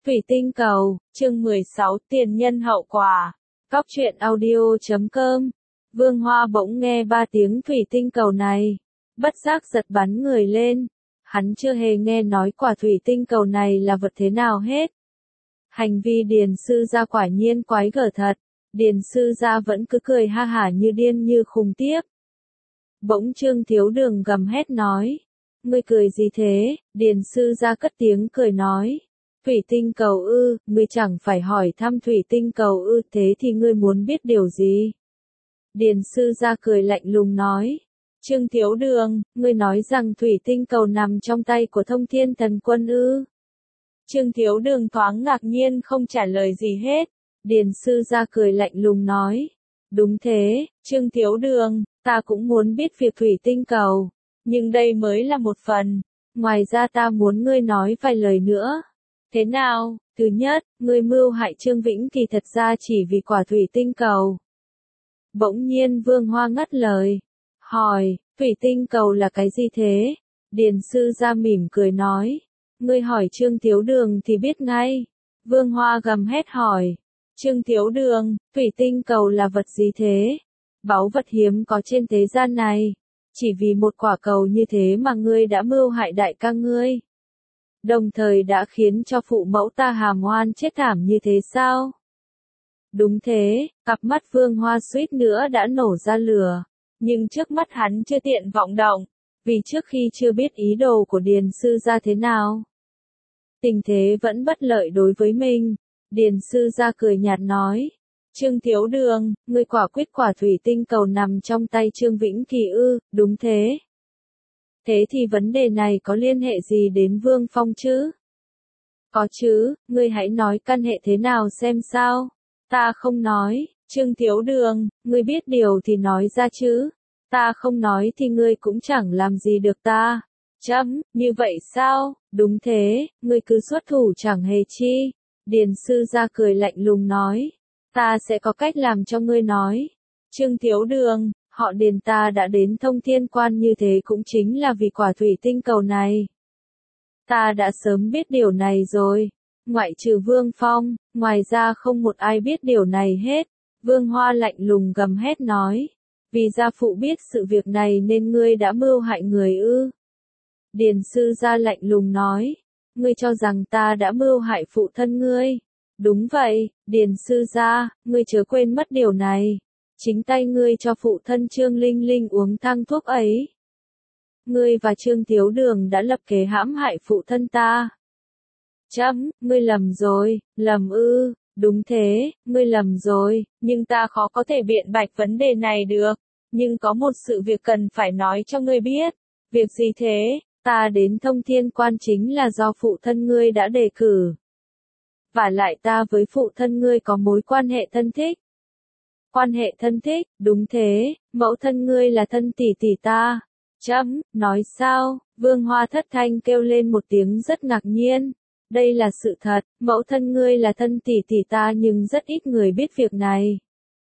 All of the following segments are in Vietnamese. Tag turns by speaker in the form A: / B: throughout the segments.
A: Thủy tinh cầu, chương 16, tiền nhân hậu quả. Cóc truyện audio.com. Vương Hoa bỗng nghe ba tiếng thủy tinh cầu này, bất giác giật bắn người lên. Hắn chưa hề nghe nói quả thủy tinh cầu này là vật thế nào hết. Hành vi Điền sư gia quả nhiên quái gở thật. Điền sư gia vẫn cứ cười ha hả như điên như khùng tiếp. Bỗng Trương Thiếu Đường gầm hét nói: "Ngươi cười gì thế?" Điền sư gia cất tiếng cười nói: "Thủy tinh cầu ư, ngươi chẳng phải hỏi thăm thủy tinh cầu ư, thế thì ngươi muốn biết điều gì?" Điền sư gia cười lạnh lùng nói: "Trương Thiếu Đường, ngươi nói rằng thủy tinh cầu nằm trong tay của Thông Thiên Thần Quân ư?" Trương Thiếu Đường thoáng ngạc nhiên không trả lời gì hết. Điền sư gia cười lạnh lùng nói: "Đúng thế, Trương Thiếu Đường, ta cũng muốn biết việc thủy tinh cầu, nhưng đây mới là một phần, ngoài ra ta muốn ngươi nói vài lời nữa." "Thế nào?" "Thứ nhất, ngươi mưu hại Trương Vĩnh Kỳ thật ra chỉ vì quả thủy tinh cầu." Bỗng nhiên Vương Hoa ngắt lời, hỏi: "Thủy tinh cầu là cái gì thế?" Điền sư gia mỉm cười nói: "Ngươi hỏi Trương Thiếu Đường thì biết ngay." Vương Hoa gầm hét hỏi: "Trương Thiếu Đường, thủy tinh cầu là vật gì thế? Báu vật hiếm có trên thế gian này. Chỉ vì một quả cầu như thế mà ngươi đã mưu hại đại ca ngươi, đồng thời đã khiến cho phụ mẫu ta hàm oan chết thảm như thế sao?" "Đúng thế." Cặp mắt Vương Hoa suýt nữa đã nổ ra lửa, nhưng trước mắt hắn chưa tiện vọng động, vì trước khi chưa biết ý đồ của Điền sư gia thế nào, tình thế vẫn bất lợi đối với mình. Điền sư gia cười nhạt nói: "Trương Thiếu Đường, ngươi quả quyết quả thủy tinh cầu nằm trong tay Trương Vĩnh Kỳ ư?" "Đúng thế." "Thế thì vấn đề này có liên hệ gì đến Vương Phong chứ?" "Có chứ, ngươi hãy nói căn hệ thế nào xem sao." "Ta không nói." "Trương Thiếu Đường, ngươi biết điều thì nói ra chứ. Ta không nói thì ngươi cũng chẳng làm gì được ta." "Chấm, như vậy sao?" "Đúng thế, ngươi cứ xuất thủ chẳng hề chi." Điền sư gia cười lạnh lùng nói: "Ta sẽ có cách làm cho ngươi nói." "Trương Thiếu Đường, họ Điền ta đã đến Thông Thiên Quan như thế cũng chính là vì quả thủy tinh cầu này. Ta đã sớm biết điều này rồi. Ngoại trừ Vương Phong, ngoài ra không một ai biết điều này hết." Vương Hoa lạnh lùng gầm hét nói: "Vì gia phụ biết sự việc này nên ngươi đã mưu hại người ư?" Điền sư gia lạnh lùng nói: "Ngươi cho rằng ta đã mưu hại phụ thân ngươi?" "Đúng vậy, Điền sư gia, ngươi chớ quên mất điều này. Chính tay ngươi cho phụ thân Trương Linh Linh uống thang thuốc ấy. Ngươi và Trương Thiếu Đường đã lập kế hãm hại phụ thân ta." "Chấm, ngươi lầm rồi." "Lầm ư?" "Đúng thế, ngươi lầm rồi, nhưng ta khó có thể biện bạch vấn đề này được. Nhưng có một sự việc cần phải nói cho ngươi biết." "Việc gì thế?" "Ta đến Thông Thiên Quan chính là do phụ thân ngươi đã đề cử. Vả lại ta với phụ thân ngươi có mối quan hệ thân thích." "Quan hệ thân thích?" "Đúng thế, mẫu thân ngươi là thân tỷ tỷ ta." "Chấm, nói sao?" Vương Hoa thất thanh kêu lên một tiếng rất ngạc nhiên. "Đây là sự thật, mẫu thân ngươi là thân tỷ tỷ ta nhưng rất ít người biết việc này.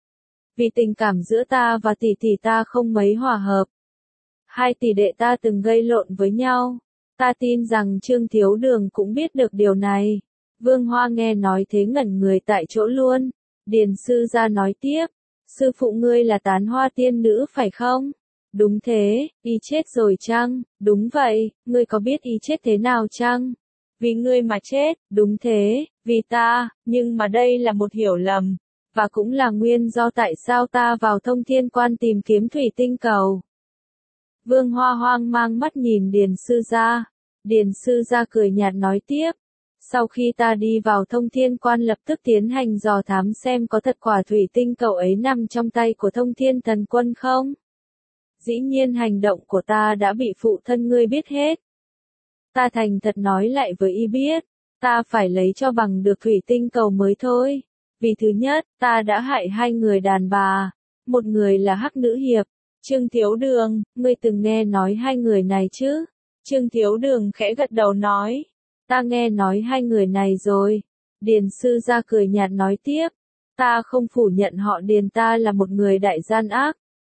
A: Vì tình cảm giữa ta và tỷ tỷ ta không mấy hòa hợp. Hai tỷ đệ ta từng gây lộn với nhau. Ta tin rằng Trương Thiếu Đường cũng biết được điều này." Vương Hoa nghe nói thế ngẩn người tại chỗ luôn. Điền sư gia nói tiếp: "Sư phụ ngươi là Tán Hoa tiên nữ phải không?" "Đúng thế." "Y chết rồi chăng?" "Đúng vậy." "Ngươi có biết y chết thế nào chăng?" "Vì ngươi mà chết." "Đúng thế, vì ta, nhưng mà đây là một hiểu lầm, và cũng là nguyên do tại sao ta vào Thông Thiên Quan tìm kiếm thủy tinh cầu." Vương Hoa hoang mang mắt nhìn Điền sư gia. Điền sư gia cười nhạt nói tiếp: "Sau khi ta đi vào Thông Thiên Quan lập tức tiến hành dò thám xem có thật quả thủy tinh cầu ấy nằm trong tay của Thông Thiên Thần Quân không. Dĩ nhiên hành động của ta đã bị phụ thân ngươi biết hết. Ta thành thật nói lại với y biết, ta phải lấy cho bằng được thủy tinh cầu mới thôi. Vì thứ nhất, ta đã hại hai người đàn bà, một người là Hắc Nữ Hiệp." "Trương Thiếu Đường, ngươi từng nghe nói hai người này chứ?" Trương Thiếu Đường khẽ gật đầu nói: "Ta nghe nói hai người này rồi." Điền sư gia cười nhạt nói tiếp: "Ta không phủ nhận họ Điền ta là một người đại gian ác.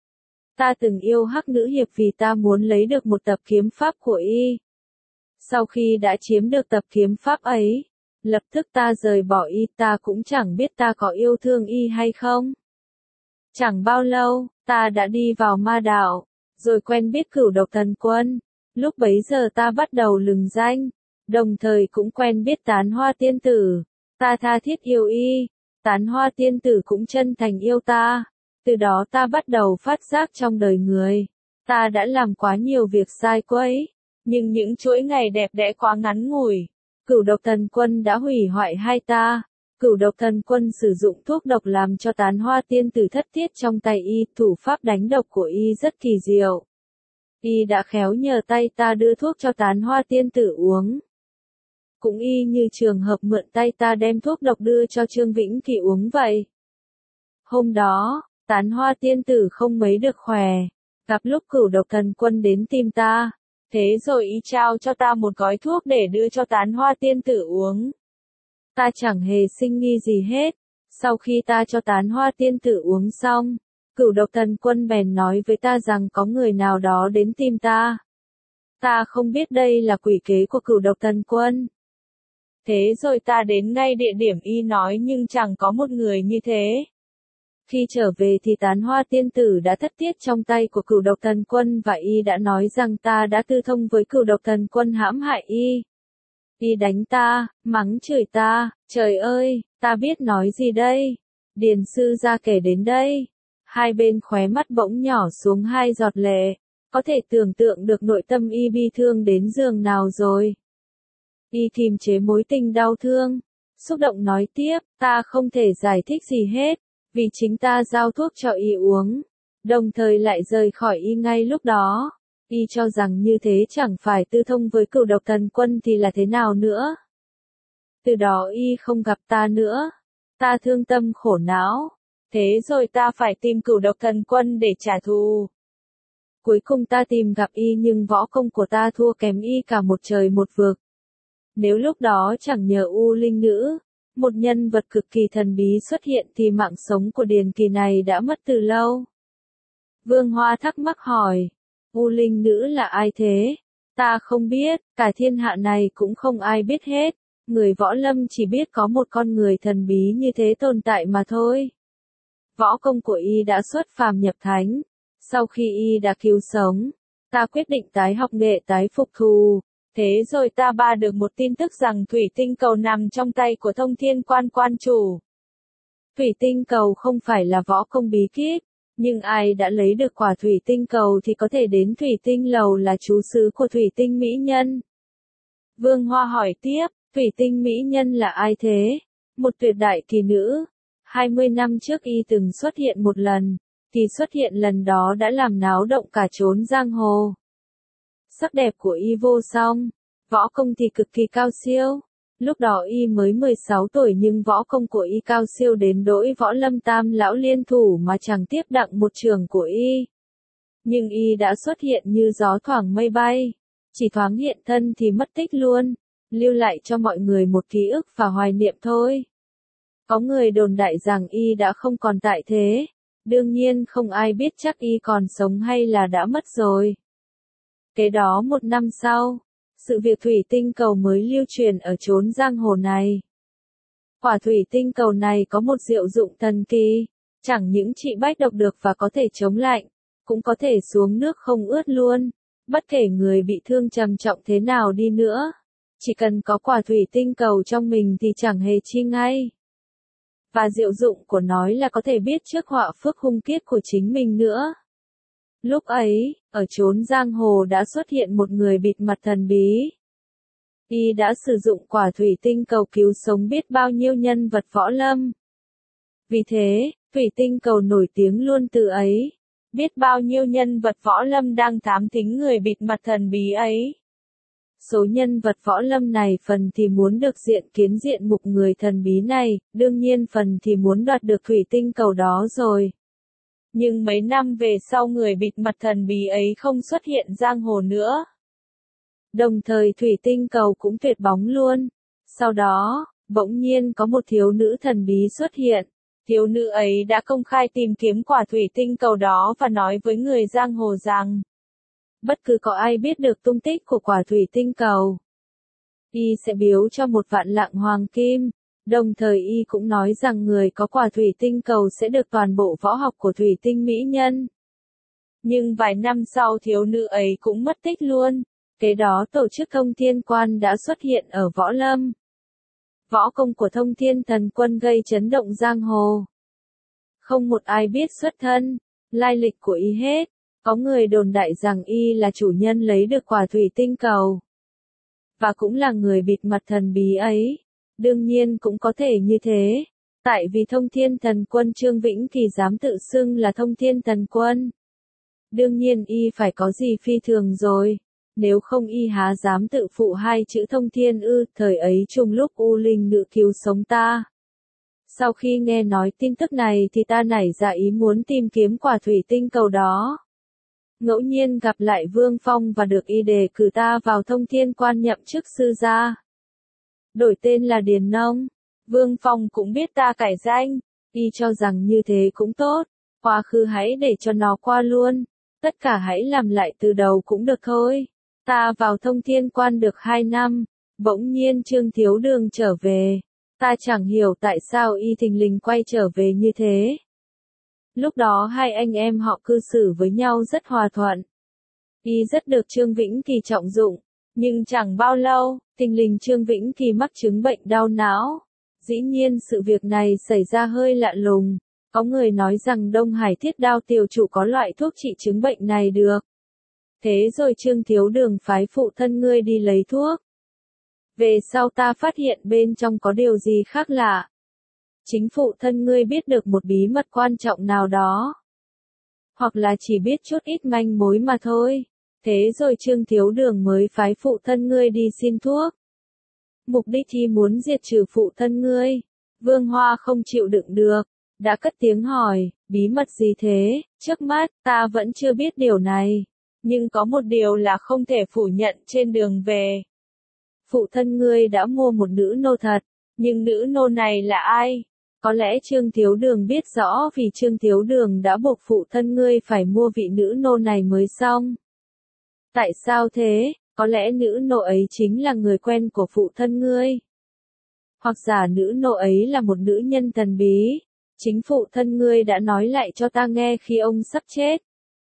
A: Ta từng yêu Hắc Nữ Hiệp vì ta muốn lấy được một tập kiếm pháp của y. Sau khi đã chiếm được tập kiếm pháp ấy, Lập tức ta rời bỏ y, ta cũng chẳng biết ta có yêu thương y hay không. Chẳng bao lâu, ta đã đi vào ma đạo, rồi quen biết Cửu Độc Thần Quân. Lúc bấy giờ ta bắt đầu lừng danh, đồng thời cũng quen biết Tán Hoa Tiên Tử. Ta tha thiết yêu y, Tán Hoa Tiên Tử cũng chân thành yêu ta. Từ đó ta bắt đầu phát giác trong đời người, ta đã làm quá nhiều việc sai quấy, nhưng những chuỗi ngày đẹp đẽ quá ngắn ngủi. Cửu Độc Thần Quân đã hủy hoại hai ta. Cửu Độc Thần Quân sử dụng thuốc độc làm cho Tán Hoa Tiên Tử thất tiết trong tay y, thủ pháp đánh độc của y rất kỳ diệu. Y đã khéo nhờ tay ta đưa thuốc cho Tán Hoa Tiên Tử uống. Cũng y như trường hợp mượn tay ta đem thuốc độc đưa cho Trương Vĩnh Kỳ uống vậy. Hôm đó, Tán Hoa Tiên Tử không mấy được khỏe, gặp lúc Cửu Độc Thần Quân đến tìm ta, thế rồi y trao cho ta một gói thuốc để đưa cho Tán Hoa Tiên Tử uống. Ta chẳng hề sinh nghi gì hết. Sau khi ta cho Tán Hoa Tiên Tử uống xong, Cửu Độc Thần Quân bèn nói với ta rằng có người nào đó đến tìm ta. Ta không biết đây là quỷ kế của Cửu Độc Thần Quân. Thế rồi ta đến ngay địa điểm y nói nhưng chẳng có một người như thế. Khi trở về thì Tán Hoa Tiên Tử đã thất tiết trong tay của Cửu Độc Thần Quân và y đã nói rằng ta đã tư thông với Cửu Độc Thần Quân hãm hại y. Y đánh ta, mắng chửi ta, trời ơi, ta biết nói gì đây? Điền sư ra kể đến đây. Hai bên khóe mắt bỗng nhỏ xuống hai giọt lệ, có thể tưởng tượng được nội tâm y bi thương đến giường nào rồi. Y kìm chế mối tình đau thương, xúc động nói tiếp, ta không thể giải thích gì hết, vì chính ta giao thuốc cho y uống, đồng thời lại rời khỏi y ngay lúc đó. Y cho rằng như thế chẳng phải tư thông với Cửu Độc Thần Quân thì là thế nào nữa. Từ đó y không gặp ta nữa. Ta thương tâm khổ não. Thế rồi ta phải tìm Cửu Độc Thần Quân để trả thù. Cuối cùng ta tìm gặp y nhưng võ công của ta thua kém y cả một trời một vực. Nếu lúc đó chẳng nhờ U Linh Nữ, một nhân vật cực kỳ thần bí xuất hiện thì mạng sống của Điền Kỳ này đã mất từ lâu. Vương Hoa thắc mắc hỏi. U Linh Nữ là ai thế? Ta không biết, cả thiên hạ này cũng không ai biết hết. Người võ lâm chỉ biết có một con người thần bí như thế tồn tại mà thôi. Võ công của y đã xuất phàm nhập thánh. Sau khi y đã cứu sống, ta quyết định tái học nghệ tái phục thù. Thế rồi ta được một tin tức rằng thủy tinh cầu nằm trong tay của Thông Thiên Quan quan chủ. Thủy tinh cầu không phải là võ công bí kíp. Nhưng ai đã lấy được quả thủy tinh cầu thì có thể đến thủy tinh lầu là trú xứ của thủy tinh mỹ nhân. Vương Hoa hỏi tiếp, thủy tinh mỹ nhân là ai thế? Một tuyệt đại kỳ nữ. 20 năm trước y từng xuất hiện một lần, kỳ xuất hiện lần đó đã làm náo động cả chốn giang hồ. Sắc đẹp của y vô song, võ công thì cực kỳ cao siêu. Lúc đó y mới 16 tuổi nhưng võ công của y cao siêu đến nỗi Võ Lâm Tam lão liên thủ mà chẳng tiếp đặng một trường của y. Nhưng y đã xuất hiện như gió thoảng mây bay, chỉ thoáng hiện thân thì mất tích luôn, lưu lại cho mọi người một ký ức và hoài niệm thôi. Có người đồn đại rằng y đã không còn tại thế, đương nhiên không ai biết chắc y còn sống hay là đã mất rồi. Kế đó một năm sau, sự việc thủy tinh cầu mới lưu truyền ở chốn giang hồ này. Quả thủy tinh cầu này có một diệu dụng thần kỳ, chẳng những trị bách độc được và có thể chống lạnh, cũng có thể xuống nước không ướt luôn. Bất kể người bị thương trầm trọng thế nào đi nữa, chỉ cần có quả thủy tinh cầu trong mình thì chẳng hề chi ngay. Và diệu dụng của nó là có thể biết trước họa phước hung kiết của chính mình nữa. Lúc ấy, ở chốn giang hồ đã xuất hiện một người bịt mặt thần bí. Y đã sử dụng quả thủy tinh cầu cứu sống biết bao nhiêu nhân vật võ lâm. Vì thế, thủy tinh cầu nổi tiếng luôn từ ấy. Biết bao nhiêu nhân vật võ lâm đang thám thính người bịt mặt thần bí ấy. Số nhân vật võ lâm này phần thì muốn được diện kiến diện mục người thần bí này, đương nhiên phần thì muốn đoạt được thủy tinh cầu đó rồi. Nhưng mấy năm về sau người bịt mặt thần bí ấy không xuất hiện giang hồ nữa. Đồng thời thủy tinh cầu cũng tuyệt bóng luôn. Sau đó, bỗng nhiên có một thiếu nữ thần bí xuất hiện. Thiếu nữ ấy đã công khai tìm kiếm quả thủy tinh cầu đó và nói với người giang hồ rằng bất cứ có ai biết được tung tích của quả thủy tinh cầu, Y sẽ biếu cho 1 vạn lạng hoàng kim. Đồng thời Y cũng nói rằng người có quả thủy tinh cầu sẽ được toàn bộ võ học của thủy tinh mỹ nhân. Nhưng vài năm sau thiếu nữ ấy cũng mất tích luôn. Kế đó tổ chức Thông Thiên Quan đã xuất hiện ở Võ Lâm. Võ công của Thông Thiên Thần Quân gây chấn động giang hồ. Không một ai biết xuất thân, lai lịch của Y hết. Có người đồn đại rằng Y là chủ nhân lấy được quả thủy tinh cầu. Và cũng là người bịt mặt thần bí ấy. Đương nhiên cũng có thể như thế. Tại vì Thông Thiên Thần Quân Trương Vĩnh Kỳ dám tự xưng là Thông Thiên Thần Quân. Đương nhiên Y phải có gì phi thường rồi. Nếu không Y há dám tự phụ 2 chữ Thông Thiên ư, thời ấy trùng lúc U Linh Nữ cứu sống ta. Sau khi nghe nói tin tức này thì ta nảy ra ý muốn tìm kiếm quả thủy tinh cầu đó. Ngẫu nhiên gặp lại Vương Phong và được Y đề cử ta vào Thông Thiên Quan nhậm chức sư gia. Đổi tên là Điền Nông. Vương Phong cũng biết ta cải danh. Y cho rằng như thế cũng tốt. Quá khứ hãy để cho nó qua luôn. Tất cả hãy làm lại từ đầu cũng được thôi. Ta vào Thông Thiên Quan được 2 năm. Bỗng nhiên Trương Thiếu Đường trở về. Ta chẳng hiểu tại sao Y thình lình quay trở về như thế. Lúc đó 2 anh em họ cư xử với nhau rất hòa thuận. Y rất được Trương Vĩnh Kỳ trọng dụng. Nhưng chẳng bao lâu, thình lình Trương Vĩnh Kỳ mắc chứng bệnh đau não. Dĩ nhiên sự việc này xảy ra hơi lạ lùng. Có người nói rằng Đông Hải Thiết Đao tiểu chủ có loại thuốc trị chứng bệnh này được. Thế rồi Trương Thiếu Đường phái phụ thân ngươi đi lấy thuốc. Về sau ta phát hiện bên trong có điều gì khác lạ. Chính phụ thân ngươi biết được một bí mật quan trọng nào đó. Hoặc là chỉ biết chút ít manh mối mà thôi. Thế rồi Trương Thiếu Đường mới phái phụ thân ngươi đi xin thuốc. Mục đích thì muốn diệt trừ phụ thân ngươi. Vương Hoa không chịu đựng được. Đã cất tiếng hỏi, bí mật gì thế? Trước mắt, ta vẫn chưa biết điều này. Nhưng có một điều là không thể phủ nhận trên đường về. Phụ thân ngươi đã mua một nữ nô thật. Nhưng nữ nô này là ai? Có lẽ Trương Thiếu Đường biết rõ vì Trương Thiếu Đường đã buộc phụ thân ngươi phải mua vị nữ nô này mới xong. Tại sao thế? Có lẽ nữ nô ấy chính là người quen của phụ thân ngươi. Hoặc giả nữ nô ấy là một nữ nhân thần bí. Chính phụ thân ngươi đã nói lại cho ta nghe khi ông sắp chết.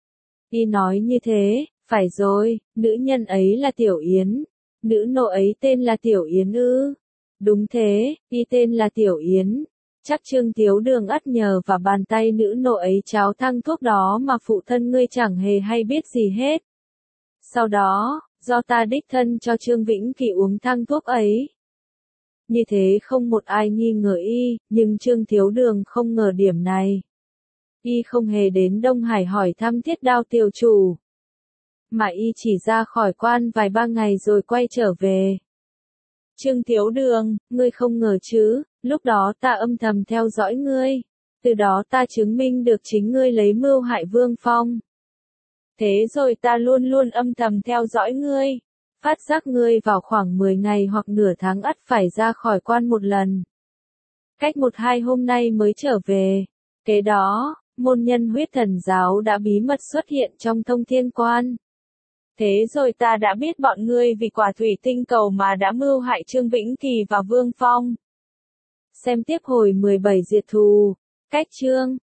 A: Y nói như thế, phải rồi, nữ nhân ấy là Tiểu Yến. Nữ nô ấy tên là Tiểu Yến ư? Đúng thế, Y tên là Tiểu Yến. Chắc Trương Thiếu Đường ắt nhờ vào bàn tay nữ nô ấy cháo thăng thuốc đó mà phụ thân ngươi chẳng hề hay biết gì hết. Sau đó, do ta đích thân cho Trương Vĩnh Kỳ uống thăng thuốc ấy. Như thế không một ai nghi ngờ Y, nhưng Trương Thiếu Đường không ngờ điểm này. Y không hề đến Đông Hải hỏi thăm Thiết Đao tiểu chủ. Mà Y chỉ ra khỏi quan vài 3 ngày rồi quay trở về. Trương Thiếu Đường, ngươi không ngờ chứ, lúc đó ta âm thầm theo dõi ngươi. Từ đó ta chứng minh được chính ngươi lấy mưu hại Vương Phong. Thế rồi ta luôn luôn âm thầm theo dõi ngươi. Phát giác ngươi vào khoảng 10 ngày hoặc nửa tháng ắt phải ra khỏi quan một lần. Cách 1-2 hôm nay mới trở về. Kế đó, môn nhân Huyết Thần giáo đã bí mật xuất hiện trong Thông Thiên Quan. Thế rồi ta đã biết bọn ngươi vì quả thủy tinh cầu mà đã mưu hại Trương Vĩnh Kỳ và Vương Phong. Xem tiếp hồi 17 diệt thù. Cách chương